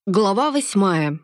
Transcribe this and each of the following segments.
Глава 8.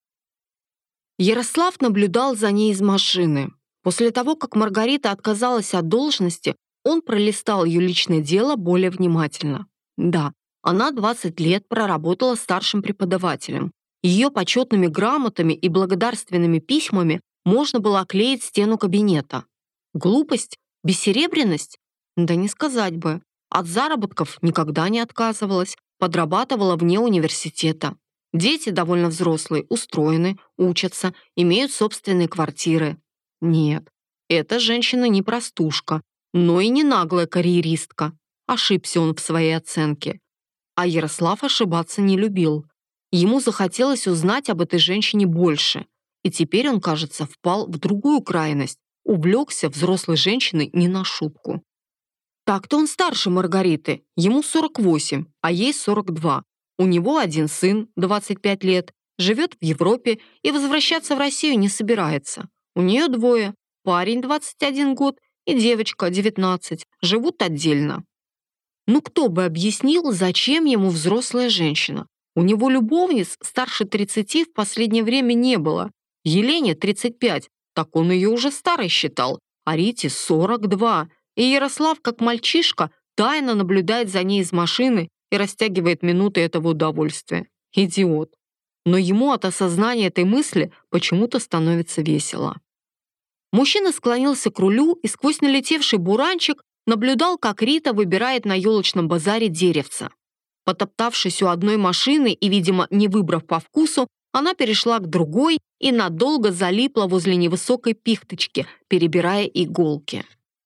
Ярослав наблюдал за ней из машины. После того, как Маргарита отказалась от должности, он пролистал ее личное дело более внимательно. Да, она 20 лет проработала старшим преподавателем. Ее почетными грамотами и благодарственными письмами можно было оклеить стену кабинета. Глупость? Бессеребренность? Да не сказать бы. От заработков никогда не отказывалась, подрабатывала вне университета. Дети довольно взрослые, устроены, учатся, имеют собственные квартиры. Нет, эта женщина не простушка, но и не наглая карьеристка. Ошибся он в своей оценке. А Ярослав ошибаться не любил. Ему захотелось узнать об этой женщине больше. И теперь он, кажется, впал в другую крайность. Увлекся взрослой женщиной не на шутку. Так-то он старше Маргариты, ему 48, а ей 42. У него один сын, 25 лет, живет в Европе и возвращаться в Россию не собирается. У нее двое, парень 21 год и девочка 19, живут отдельно. Ну кто бы объяснил, зачем ему взрослая женщина? У него любовниц старше 30 в последнее время не было. Елене 35, так он ее уже старой считал, а Рите 42. И Ярослав, как мальчишка, тайно наблюдает за ней из машины и растягивает минуты этого удовольствия. Идиот. Но ему от осознания этой мысли почему-то становится весело. Мужчина склонился к рулю и сквозь налетевший буранчик наблюдал, как Рита выбирает на елочном базаре деревца. Потоптавшись у одной машины и, видимо, не выбрав по вкусу, она перешла к другой и надолго залипла возле невысокой пихточки, перебирая иголки.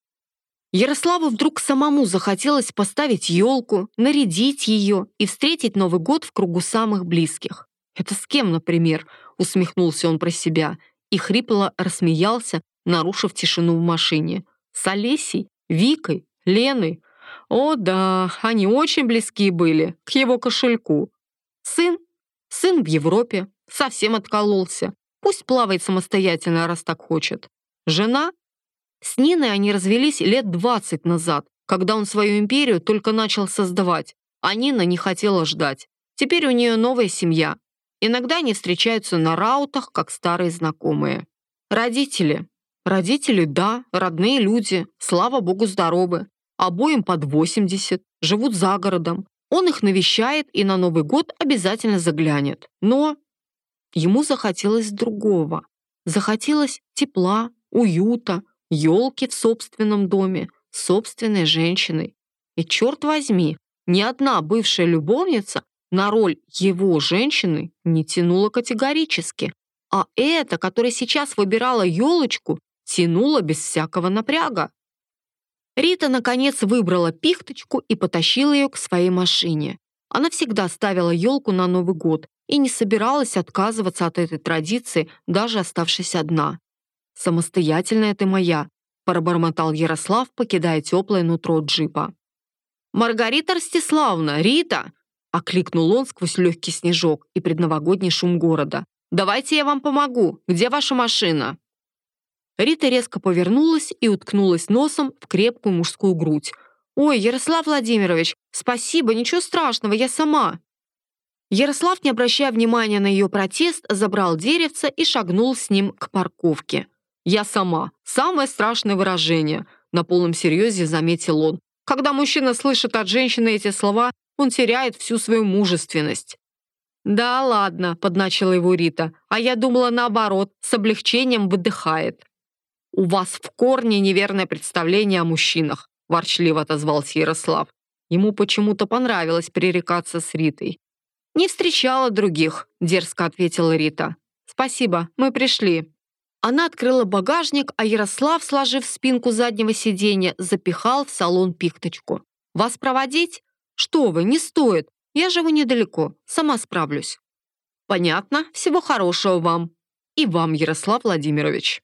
Ярославу вдруг самому захотелось поставить елку, нарядить ее и встретить Новый год в кругу самых близких. «Это с кем, например?» — усмехнулся он про себя и хрипло рассмеялся, нарушив тишину в машине. «С Олесей? Викой? Леной? О да, они очень близки были к его кошельку. Сын? Сын в Европе, совсем откололся. Пусть плавает самостоятельно, раз так хочет. Жена? С Ниной они развелись лет 20 назад, когда он свою империю только начал создавать, а Нина не хотела ждать. Теперь у нее новая семья. Иногда они встречаются на раутах, как старые знакомые. Родители. Родители, да, родные люди, слава богу, здоровы. Обоим под 80, живут за городом. Он их навещает и на Новый год обязательно заглянет. Но ему захотелось другого. Захотелось тепла, уюта, елки в собственном доме, с собственной женщиной. И черт возьми, ни одна бывшая любовница на роль его женщины не тянула категорически. А эта, которая сейчас выбирала елочку, тянула без всякого напряга. Рита, наконец, выбрала пихточку и потащила ее к своей машине. Она всегда ставила елку на Новый год и не собиралась отказываться от этой традиции, даже оставшись одна. «Самостоятельная ты моя», — пробормотал Ярослав, покидая теплое нутро джипа. «Маргарита Ростиславовна, Рита!» — окликнул он сквозь легкий снежок и предновогодний шум города. «Давайте я вам помогу. Где ваша машина?» Рита резко повернулась и уткнулась носом в крепкую мужскую грудь. «Ой, Ярослав Владимирович, спасибо, ничего страшного, я сама». Ярослав, не обращая внимания на ее протест, забрал деревце и шагнул с ним к парковке. «Я сама. Самое страшное выражение», — на полном серьезе заметил он. «Когда мужчина слышит от женщины эти слова, он теряет всю свою мужественность». «Да ладно», — подначила его Рита, «а я думала наоборот, с облегчением выдыхает». «У вас в корне неверное представление о мужчинах», — ворчливо отозвался Ярослав. Ему почему-то понравилось пререкаться с Ритой. «Не встречала других», — дерзко ответила Рита. «Спасибо, мы пришли». Она открыла багажник, а Ярослав, сложив спинку заднего сиденья, запихал в салон пихточку. «Вас проводить? Что вы, не стоит. Я живу недалеко, сама справлюсь». «Понятно, всего хорошего вам. И вам, Ярослав Владимирович».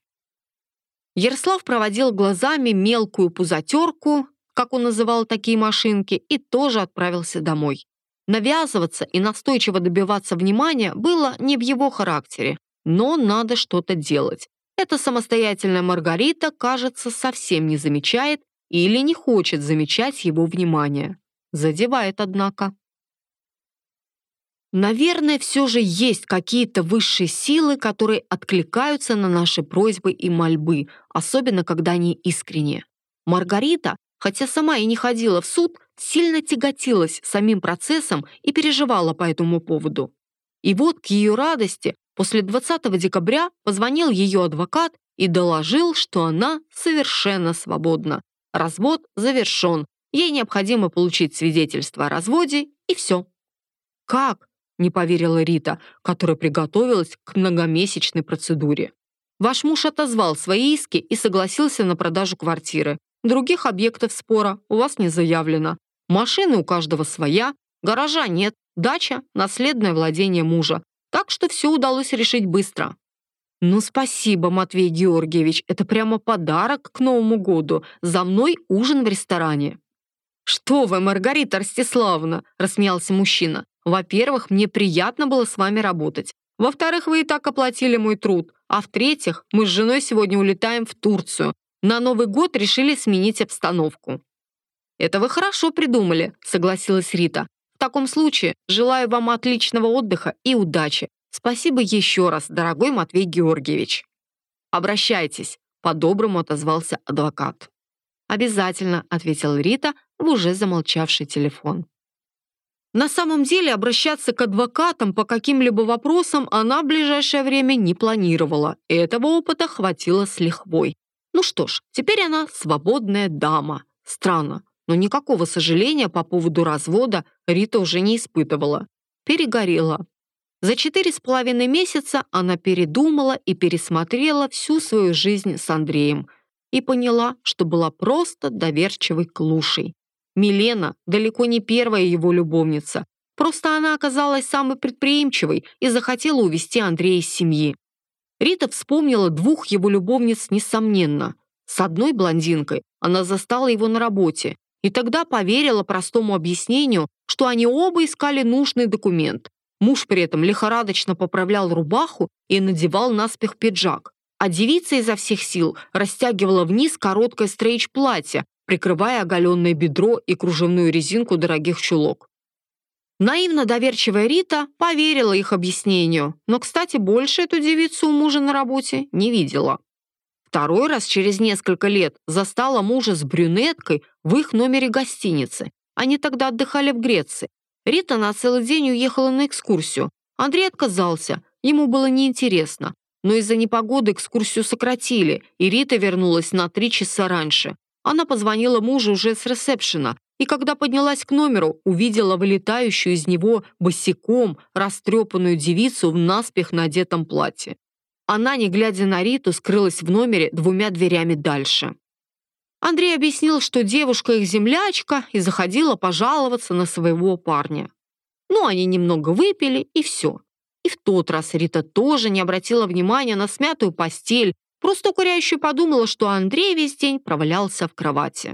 Ярослав проводил глазами мелкую пузатерку, как он называл такие машинки, и тоже отправился домой. Навязываться и настойчиво добиваться внимания было не в его характере, но надо что-то делать. Эта самостоятельная Маргарита, кажется, совсем не замечает или не хочет замечать его внимание. Задевает, однако. Наверное, все же есть какие-то высшие силы, которые откликаются на наши просьбы и мольбы, особенно когда они искренние. Маргарита, хотя сама и не ходила в суд, сильно тяготилась самим процессом и переживала по этому поводу. И вот к ее радости после 20 декабря позвонил ее адвокат и доложил, что она совершенно свободна. Развод завершен. Ей необходимо получить свидетельство о разводе, и все. «Как?» — не поверила Рита, которая приготовилась к многомесячной процедуре. «Ваш муж отозвал свои иски и согласился на продажу квартиры. Других объектов спора у вас не заявлено. Машины у каждого своя, гаража нет, дача — наследное владение мужа. Так что все удалось решить быстро». «Ну, спасибо, Матвей Георгиевич, это прямо подарок к Новому году. За мной ужин в ресторане». «Что вы, Маргарита Ростиславовна!» — рассмеялся мужчина. «Во-первых, мне приятно было с вами работать. Во-вторых, вы и так оплатили мой труд. А в-третьих, мы с женой сегодня улетаем в Турцию. На Новый год решили сменить обстановку». «Это вы хорошо придумали», — согласилась Рита. «В таком случае желаю вам отличного отдыха и удачи. Спасибо еще раз, дорогой Матвей Георгиевич». «Обращайтесь», — по-доброму отозвался адвокат. «Обязательно», — ответила Рита в уже замолчавший телефон. На самом деле обращаться к адвокатам по каким-либо вопросам она в ближайшее время не планировала. Этого опыта хватило с лихвой. Ну что ж, теперь она свободная дама. Странно, но никакого сожаления по поводу развода Рита уже не испытывала. Перегорела. За 4,5 месяца она передумала и пересмотрела всю свою жизнь с Андреем и поняла, что была просто доверчивой клушей. Милена далеко не первая его любовница. Просто она оказалась самой предприимчивой и захотела увести Андрея из семьи. Рита вспомнила двух его любовниц несомненно. С одной блондинкой она застала его на работе и тогда поверила простому объяснению, что они оба искали нужный документ. Муж при этом лихорадочно поправлял рубаху и надевал наспех пиджак, а девица изо всех сил растягивала вниз короткое стрейч-платье, прикрывая оголенное бедро и кружевную резинку дорогих чулок. Наивно доверчивая Рита поверила их объяснению, но, кстати, больше эту девицу у мужа на работе не видела. Второй раз через несколько лет застала мужа с брюнеткой в их номере гостиницы. Они тогда отдыхали в Греции. Рита на целый день уехала на экскурсию. Андрей отказался, ему было неинтересно. Но из-за непогоды экскурсию сократили, и Рита вернулась на 3 часа раньше. Она позвонила мужу уже с ресепшена, и когда поднялась к номеру, увидела вылетающую из него босиком растрепанную девицу в наспех надетом платье. Она, не глядя на Риту, скрылась в номере 2 дверями дальше. Андрей объяснил, что девушка их землячка и заходила пожаловаться на своего парня. Ну, они немного выпили, и все. И в тот раз Рита тоже не обратила внимания на смятую постель, просто укоряюще подумала, что Андрей весь день провалялся в кровати.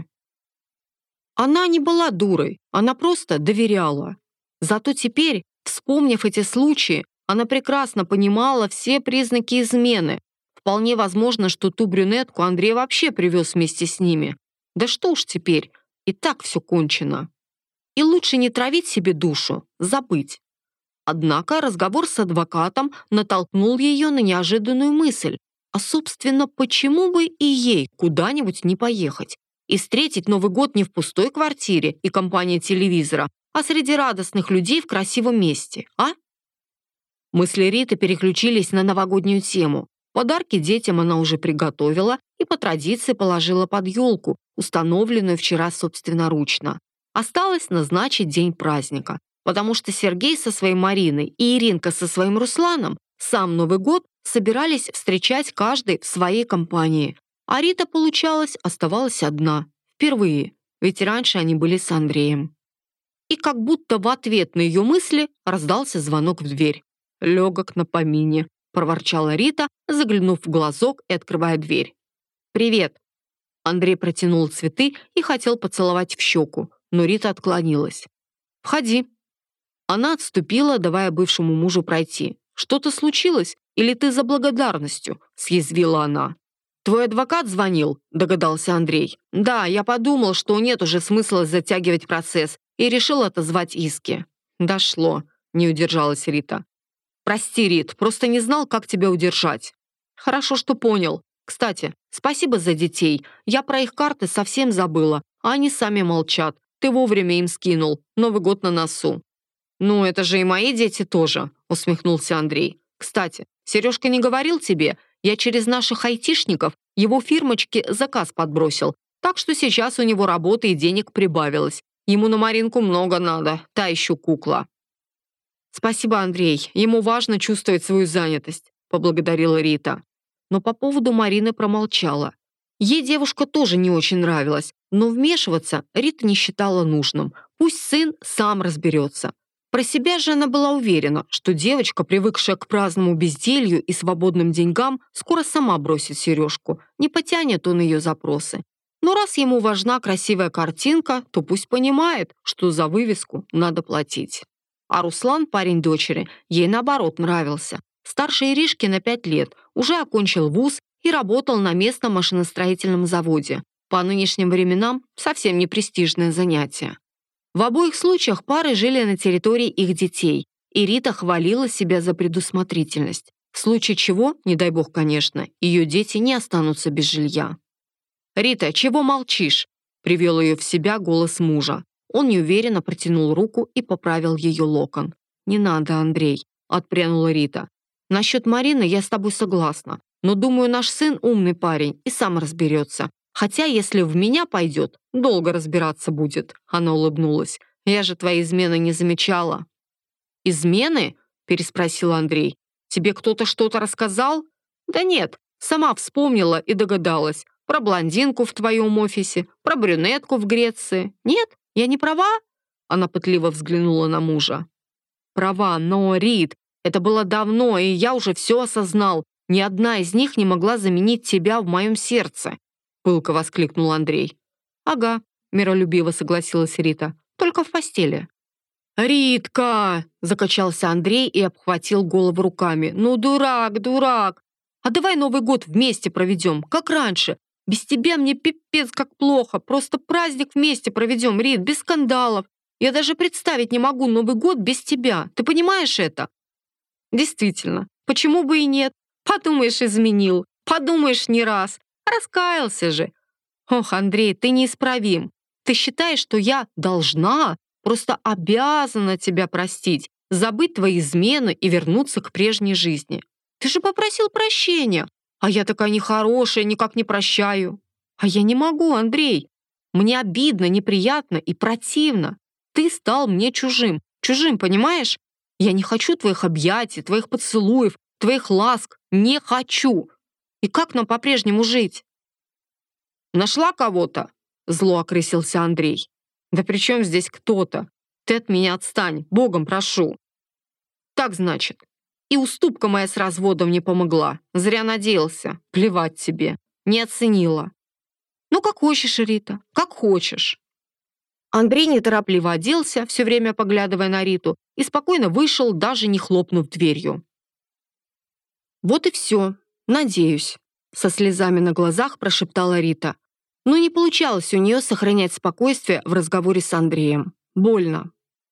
Она не была дурой, она просто доверяла. Зато теперь, вспомнив эти случаи, она прекрасно понимала все признаки измены. Вполне возможно, что ту брюнетку Андрей вообще привез вместе с ними. Да что уж теперь, и так все кончено. И лучше не травить себе душу, забыть. Однако разговор с адвокатом натолкнул ее на неожиданную мысль. А, собственно, почему бы и ей куда-нибудь не поехать? И встретить Новый год не в пустой квартире и компании телевизора, а среди радостных людей в красивом месте, а? Мысли Риты переключились на новогоднюю тему. Подарки детям она уже приготовила и по традиции положила под елку, установленную вчера собственноручно. Осталось назначить день праздника, потому что Сергей со своей Мариной и Иринка со своим Русланом сам Новый год собирались встречать каждый в своей компании. А Рита, получалось, оставалась одна. Впервые, ведь раньше они были с Андреем. И как будто в ответ на ее мысли раздался звонок в дверь. «Легок на помине», — проворчала Рита, заглянув в глазок и открывая дверь. «Привет». Андрей протянул цветы и хотел поцеловать в щеку, но Рита отклонилась. «Входи». Она отступила, давая бывшему мужу пройти. «Что-то случилось? Или ты за благодарностью?» — съязвила она. «Твой адвокат звонил?» — догадался Андрей. «Да, я подумал, что нет уже смысла затягивать процесс и решил отозвать иски». «Дошло», — не удержалась Рита. «Прости, Рит, просто не знал, как тебя удержать». «Хорошо, что понял. Кстати, спасибо за детей. Я про их карты совсем забыла, а они сами молчат. Ты вовремя им скинул. Новый год на носу». «Ну, это же и мои дети тоже», — усмехнулся Андрей. «Кстати, Сережка не говорил тебе? Я через наших айтишников его фирмочке заказ подбросил, так что сейчас у него работы и денег прибавилось. Ему на Маринку много надо, та еще кукла». «Спасибо, Андрей. Ему важно чувствовать свою занятость», — поблагодарила Рита. Но по поводу Марины промолчала. Ей девушка тоже не очень нравилась, но вмешиваться Рита не считала нужным. Пусть сын сам разберется. Про себя же она была уверена, что девочка, привыкшая к праздному безделью и свободным деньгам, скоро сама бросит Сережку. Не потянет он ее запросы. Но раз ему важна красивая картинка, то пусть понимает, что за вывеску надо платить. А Руслан, парень дочери, ей наоборот нравился. Старше Иришки на 5 лет, уже окончил вуз и работал на местном машиностроительном заводе. По нынешним временам совсем не престижное занятие. В обоих случаях пары жили на территории их детей, и Рита хвалила себя за предусмотрительность. В случае чего, не дай бог, конечно, ее дети не останутся без жилья. «Рита, чего молчишь?» — привел ее в себя голос мужа. Он неуверенно протянул руку и поправил ее локон. «Не надо, Андрей», — отпрянула Рита. «Насчет Марины я с тобой согласна, но думаю, наш сын умный парень и сам разберется. Хотя, если в меня пойдет, долго разбираться будет», — она улыбнулась. «Я же твои измены не замечала». «Измены?» — переспросил Андрей. «Тебе кто-то что-то рассказал?» «Да нет, сама вспомнила и догадалась. Про блондинку в твоем офисе, про брюнетку в Греции. Нет, я не права?» Она пытливо взглянула на мужа. «Права, но, Рит, это было давно, и я уже все осознал. Ни одна из них не могла заменить тебя в моем сердце», — пылко воскликнул Андрей. «Ага», — миролюбиво согласилась Рита, — «только в постели». «Ритка!» — закачался Андрей и обхватил голову руками. «Ну, дурак, дурак! А давай Новый год вместе проведем, как раньше. Без тебя мне пипец как плохо. Просто праздник вместе проведем, Рит, без скандалов. Я даже представить не могу Новый год без тебя. Ты понимаешь это?» «Действительно, почему бы и нет? Подумаешь, изменил. Подумаешь, не раз. Раскаялся же. Ох, Андрей, ты неисправим. Ты считаешь, что я должна, просто обязана тебя простить, забыть твои измены и вернуться к прежней жизни? Ты же попросил прощения, а я такая нехорошая, никак не прощаю. А я не могу, Андрей. Мне обидно, неприятно и противно. Ты стал мне чужим. Чужим, понимаешь? Я не хочу твоих объятий, твоих поцелуев, твоих ласк. Не хочу. И как нам по-прежнему жить?» «Нашла кого-то?» — зло окрысился Андрей. «Да при чем здесь кто-то? Ты от меня отстань, Богом прошу». «Так, значит. И уступка моя с разводом не помогла. Зря надеялся. Плевать тебе. Не оценила». «Ну, как хочешь, Рита, как хочешь». Андрей неторопливо оделся, все время поглядывая на Риту, и спокойно вышел, даже не хлопнув дверью. «Вот и все. Надеюсь», — со слезами на глазах прошептала Рита. Но не получалось у нее сохранять спокойствие в разговоре с Андреем. Больно.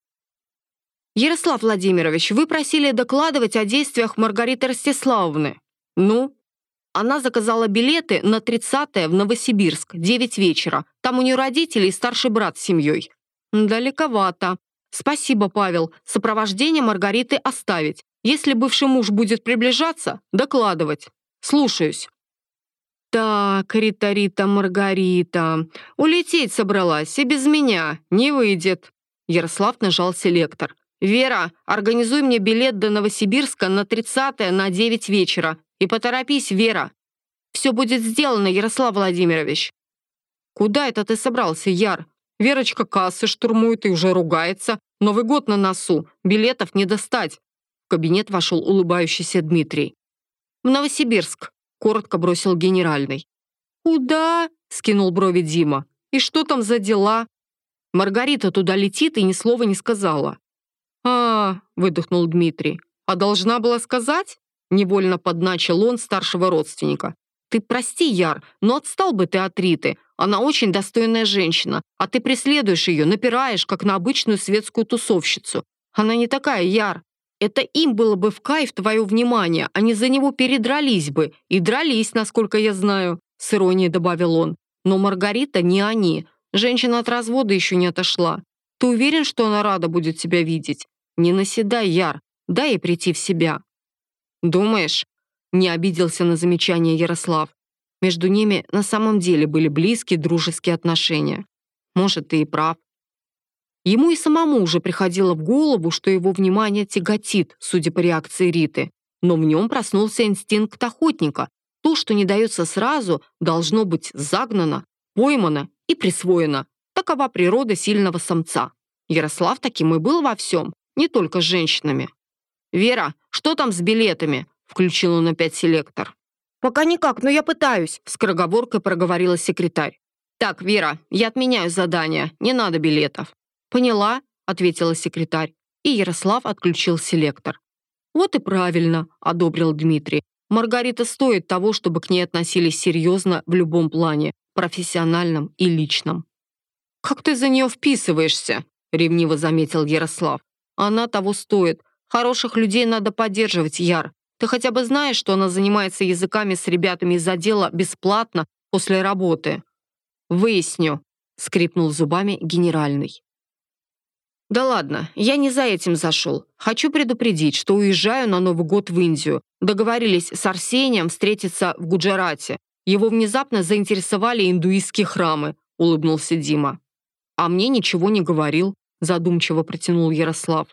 «Ярослав Владимирович, вы просили докладывать о действиях Маргариты Ростиславовны». «Ну?» «Она заказала билеты на 30-е в Новосибирск, 9 вечера. Там у нее родители и старший брат с семьей». «Далековато. Спасибо, Павел. Сопровождение Маргариты оставить. Если бывший муж будет приближаться, докладывать. Слушаюсь». «Так, Рита, Маргарита, улететь собралась и без меня. Не выйдет». Ярослав нажал селектор. «Вера, организуй мне билет до Новосибирска на 30-е на 9 вечера. И поторопись, Вера. Все будет сделано, Ярослав Владимирович». «Куда это ты собрался, Яр? Верочка кассы штурмует и уже ругается. Новый год на носу. Билетов не достать». В кабинет вошел улыбающийся Дмитрий. «В Новосибирск», — коротко бросил генеральный. «Куда?» — скинул брови Дима. «И что там за дела?» «Маргарита туда летит и ни слова не сказала». Выдохнул Дмитрий. «А должна была сказать?» Невольно подначил он старшего родственника. «Ты прости, Яр, но отстал бы ты от Риты. Она очень достойная женщина, а ты преследуешь ее, напираешь, как на обычную светскую тусовщицу. Она не такая, Яр. Это им было бы в кайф твое внимание, они за него передрались бы. И дрались, насколько я знаю», — с иронией добавил он. «Но Маргарита не они. Женщина от развода еще не отошла. Ты уверен, что она рада будет тебя видеть? Не наседай, Яр, дай ей прийти в себя». «Думаешь?» — не обиделся на замечание Ярослав. Между ними на самом деле были близкие дружеские отношения. Может, ты и прав. Ему и самому уже приходило в голову, что его внимание тяготит, судя по реакции Риты. Но в нем проснулся инстинкт охотника. То, что не дается сразу, должно быть загнано, поймано и присвоено. Такова природа сильного самца. Ярослав таким и был во всем, не только с женщинами. «Вера, что там с билетами?» — включил он опять селектор. «Пока никак, но я пытаюсь», — скороговоркой проговорила секретарь. «Так, Вера, я отменяю задание, не надо билетов». «Поняла», — ответила секретарь, и Ярослав отключил селектор. «Вот и правильно», — одобрил Дмитрий. «Маргарита стоит того, чтобы к ней относились серьезно в любом плане, профессиональном и личном». «Как ты за нее вписываешься?» — ревниво заметил Ярослав. «Она того стоит. Хороших людей надо поддерживать, Яр. Ты хотя бы знаешь, что она занимается языками с ребятами из отдела бесплатно после работы?» «Выясню», — скрипнул зубами генеральный. «Да ладно, я не за этим зашел. Хочу предупредить, что уезжаю на Новый год в Индию. Договорились с Арсением встретиться в Гуджарате. Его внезапно заинтересовали индуистские храмы», — улыбнулся Дима. «А мне ничего не говорил», — задумчиво протянул Ярослав.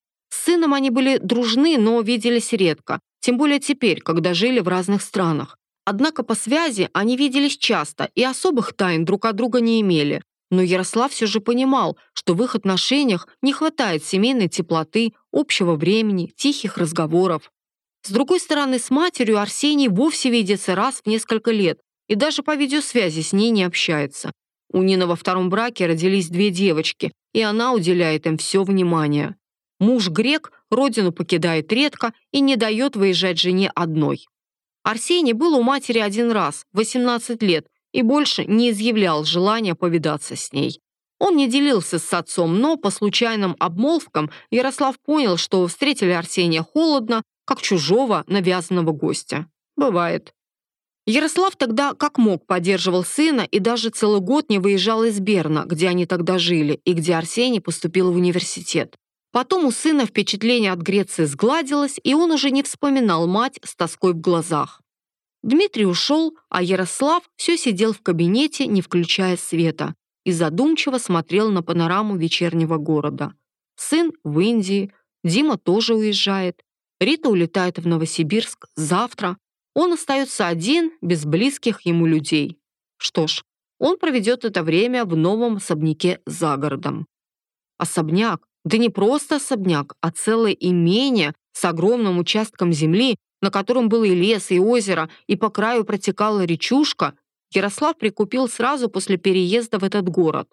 С сыном они были дружны, но виделись редко, тем более теперь, когда жили в разных странах. Однако по связи они виделись часто и особых тайн друг от друга не имели. Но Ярослав все же понимал, что в их отношениях не хватает семейной теплоты, общего времени, тихих разговоров. С другой стороны, с матерью Арсений вовсе видится раз в несколько лет и даже по видеосвязи с ней не общается. У Нины во втором браке родились 2 девочки, и она уделяет им все внимание. Муж грек родину покидает редко и не дает выезжать жене одной. Арсений был у матери 1 раз, 18 лет, и больше не изъявлял желания повидаться с ней. Он не делился с отцом, но по случайным обмолвкам Ярослав понял, что встретили Арсения холодно, как чужого навязанного гостя. Бывает. Ярослав тогда как мог поддерживал сына и даже целый год не выезжал из Берна, где они тогда жили, и где Арсений поступил в университет. Потом у сына впечатление от Греции сгладилось, и он уже не вспоминал мать с тоской в глазах. Дмитрий ушел, а Ярослав все сидел в кабинете, не включая света, и задумчиво смотрел на панораму вечернего города. Сын в Индии, Дима тоже уезжает, Рита улетает в Новосибирск завтра. Он остается один, без близких ему людей. Что ж, он проведет это время в новом особняке за городом. Особняк, да не просто особняк, а целое имение с огромным участком земли, на котором был и лес, и озеро, и по краю протекала речушка, Ярослав прикупил сразу после переезда в этот город.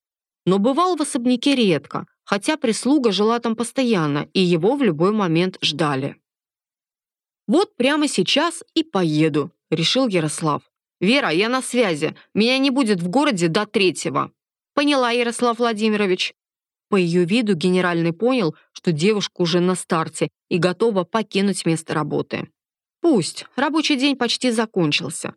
Но бывал в особняке редко, хотя прислуга жила там постоянно, и его в любой момент ждали. «Вот прямо сейчас и поеду», — решил Ярослав. «Вера, я на связи. Меня не будет в городе до 3-го». «Поняла, Ярослав Владимирович». По ее виду генеральный понял, что девушка уже на старте и готова покинуть место работы. Пусть, рабочий день почти закончился.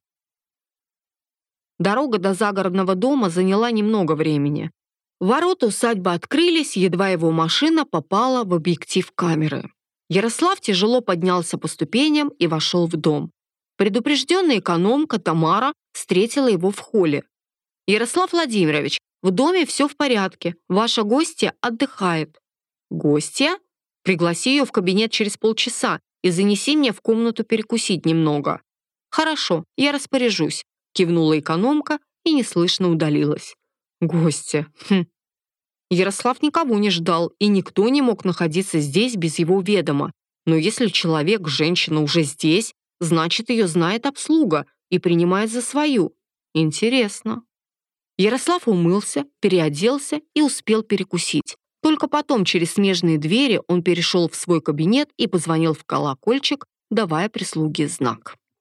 Дорога до загородного дома заняла немного времени. Ворота усадьбы открылись, едва его машина попала в объектив камеры. Ярослав тяжело поднялся по ступеням и вошел в дом. Предупрежденная экономка Тамара встретила его в холле. «Ярослав Владимирович, в доме все в порядке. Ваша гостья отдыхает». «Гостья? Пригласи ее в кабинет через полчаса и занеси мне в комнату перекусить немного». «Хорошо, я распоряжусь», — кивнула экономка и неслышно удалилась. «Гостья. Ярослав никого не ждал, и никто не мог находиться здесь без его ведома. Но если человек, женщина уже здесь, значит, ее знает обслуга и принимает за свою. Интересно». Ярослав умылся, переоделся и успел перекусить. Только потом через смежные двери он перешел в свой кабинет и позвонил в колокольчик, давая прислуге знак.